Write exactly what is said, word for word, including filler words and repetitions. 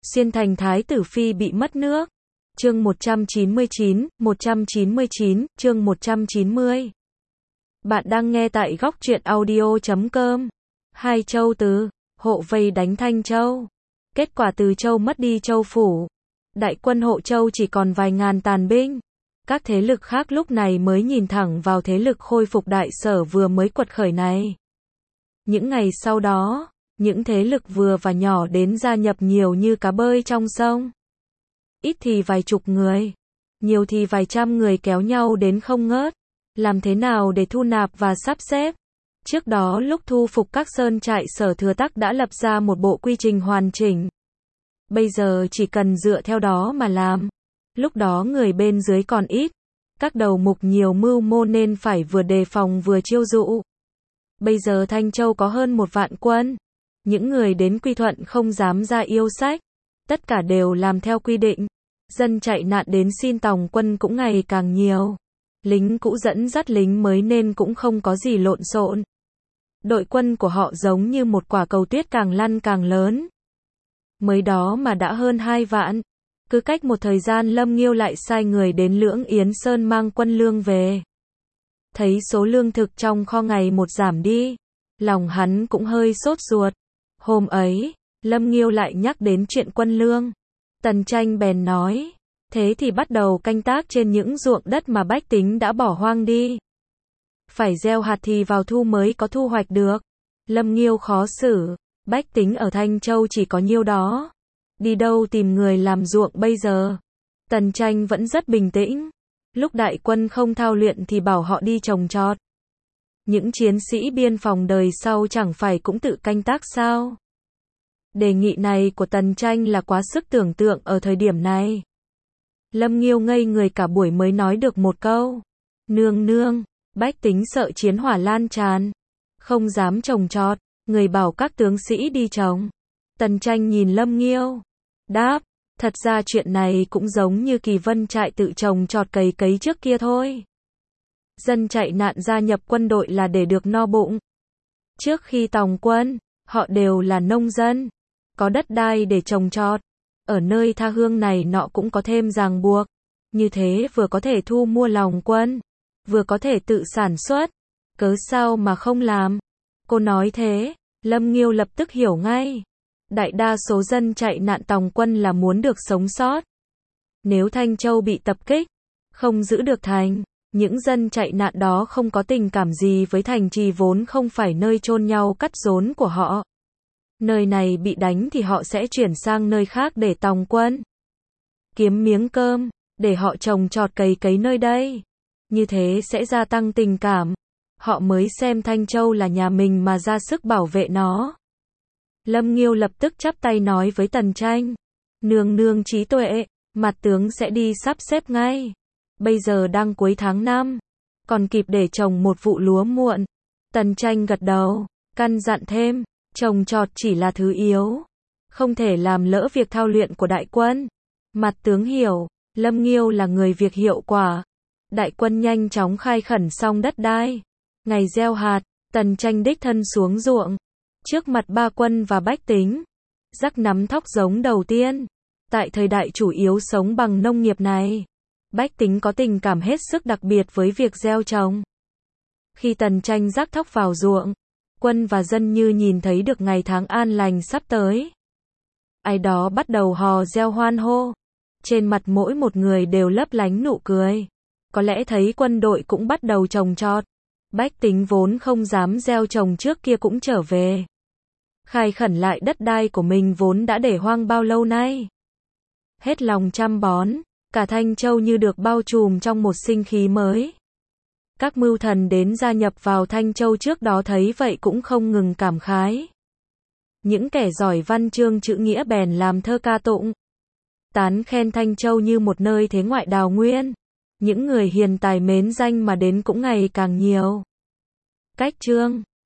Xuyên thành thái tử phi bị mất nước. Chương một trăm chín mươi chín, một trăm chín mươi chín, chương một trăm chín mươi. Bạn đang nghe tại góc truyện audio chấm com. Hai châu Từ, hộ vây đánh Thanh Châu. Kết quả Từ Châu mất đi châu phủ. Đại quân Hộ Châu chỉ còn vài ngàn tàn binh. Các thế lực khác lúc này mới nhìn thẳng vào thế lực khôi phục đại sở vừa mới quật khởi này. Những ngày sau đó, những thế lực vừa và nhỏ đến gia nhập nhiều như cá bơi trong sông. Ít thì vài chục người, nhiều thì vài trăm người kéo nhau đến không ngớt. Làm thế nào để thu nạp và sắp xếp? Trước đó lúc thu phục các sơn trại, Sở Thừa Tắc đã lập ra một bộ quy trình hoàn chỉnh. Bây giờ chỉ cần dựa theo đó mà làm. Lúc đó người bên dưới còn ít, các đầu mục nhiều mưu mô nên phải vừa đề phòng vừa chiêu dụ. Bây giờ Thanh Châu có hơn một vạn quân. Những người đến quy thuận không dám ra yêu sách. Tất cả đều làm theo quy định. Dân chạy nạn đến xin tòng quân cũng ngày càng nhiều. Lính cũ dẫn dắt lính mới nên cũng không có gì lộn xộn. Đội quân của họ giống như một quả cầu tuyết càng lăn càng lớn. Mới đó mà đã hơn hai vạn. Cứ cách một thời gian Lâm Nghiêu lại sai người đến Lưỡng Yến Sơn mang quân lương về. Thấy số lương thực trong kho ngày một giảm đi, lòng hắn cũng hơi sốt ruột. Hôm ấy, Lâm Nghiêu lại nhắc đến chuyện quân lương. Tần Tranh bèn nói, thế thì bắt đầu canh tác trên những ruộng đất mà bách tính đã bỏ hoang đi. Phải gieo hạt thì vào thu mới có thu hoạch được. Lâm Nghiêu khó xử, bách tính ở Thanh Châu chỉ có nhiêu đó. Đi đâu tìm người làm ruộng bây giờ? Tần Tranh vẫn rất bình tĩnh. Lúc đại quân không thao luyện thì bảo họ đi trồng trọt. Những chiến sĩ biên phòng đời sau chẳng phải cũng tự canh tác sao? Đề nghị này của Tần Tranh là quá sức tưởng tượng ở thời điểm này. Lâm Nghiêu ngây người cả buổi mới nói được một câu. Nương nương, bách tính sợ chiến hỏa lan tràn, không dám trồng trọt, người bảo các tướng sĩ đi trồng. Tần Tranh nhìn Lâm Nghiêu, đáp, thật ra chuyện này cũng giống như Kỳ Vân trại tự trồng trọt cày cấy trước kia thôi. Dân chạy nạn gia nhập quân đội là để được no bụng. Trước khi tòng quân, họ đều là nông dân, có đất đai để trồng trọt. Ở nơi tha hương này nọ cũng có thêm ràng buộc. Như thế vừa có thể thu mua lòng quân, vừa có thể tự sản xuất. Cớ sao mà không làm? Cô nói thế, Lâm Nghiêu lập tức hiểu ngay. Đại đa số dân chạy nạn tòng quân là muốn được sống sót. Nếu Thanh Châu bị tập kích, không giữ được thành, những dân chạy nạn đó không có tình cảm gì với thành trì vốn không phải nơi chôn nhau cắt rốn của họ. Nơi này bị đánh thì họ sẽ chuyển sang nơi khác để tòng quân. Kiếm miếng cơm, để họ trồng trọt cày cấy nơi đây. Như thế sẽ gia tăng tình cảm. Họ mới xem Thanh Châu là nhà mình mà ra sức bảo vệ nó. Lâm Nghiêu lập tức chắp tay nói với Tần Tranh. Nương nương trí tuệ, mặt tướng sẽ đi sắp xếp ngay. Bây giờ đang cuối tháng năm, còn kịp để trồng một vụ lúa muộn. Tần Tranh gật đầu, căn dặn thêm, trồng trọt chỉ là thứ yếu. Không thể làm lỡ việc thao luyện của đại quân. Mặt tướng hiểu, Lâm Nghiêu là người việc hiệu quả. Đại quân nhanh chóng khai khẩn xong đất đai. Ngày gieo hạt, Tần Tranh đích thân xuống ruộng. Trước mặt ba quân và bách tính, rắc nắm thóc giống đầu tiên. Tại thời đại chủ yếu sống bằng nông nghiệp này, bách tính có tình cảm hết sức đặc biệt với việc gieo trồng. Khi Tần Tranh rắc thóc vào ruộng, quân và dân như nhìn thấy được ngày tháng an lành sắp tới. Ai đó bắt đầu hò reo hoan hô. Trên mặt mỗi một người đều lấp lánh nụ cười. Có lẽ thấy quân đội cũng bắt đầu trồng trọt. Bách tính vốn không dám gieo trồng trước kia cũng trở về. Khai khẩn lại đất đai của mình vốn đã để hoang bao lâu nay. Hết lòng chăm bón, cả Thanh Châu như được bao trùm trong một sinh khí mới. Các mưu thần đến gia nhập vào Thanh Châu trước đó thấy vậy cũng không ngừng cảm khái. Những kẻ giỏi văn chương chữ nghĩa bèn làm thơ ca tụng. Tán khen Thanh Châu như một nơi thế ngoại đào nguyên. Những người hiền tài mến danh mà đến cũng ngày càng nhiều. Cách chương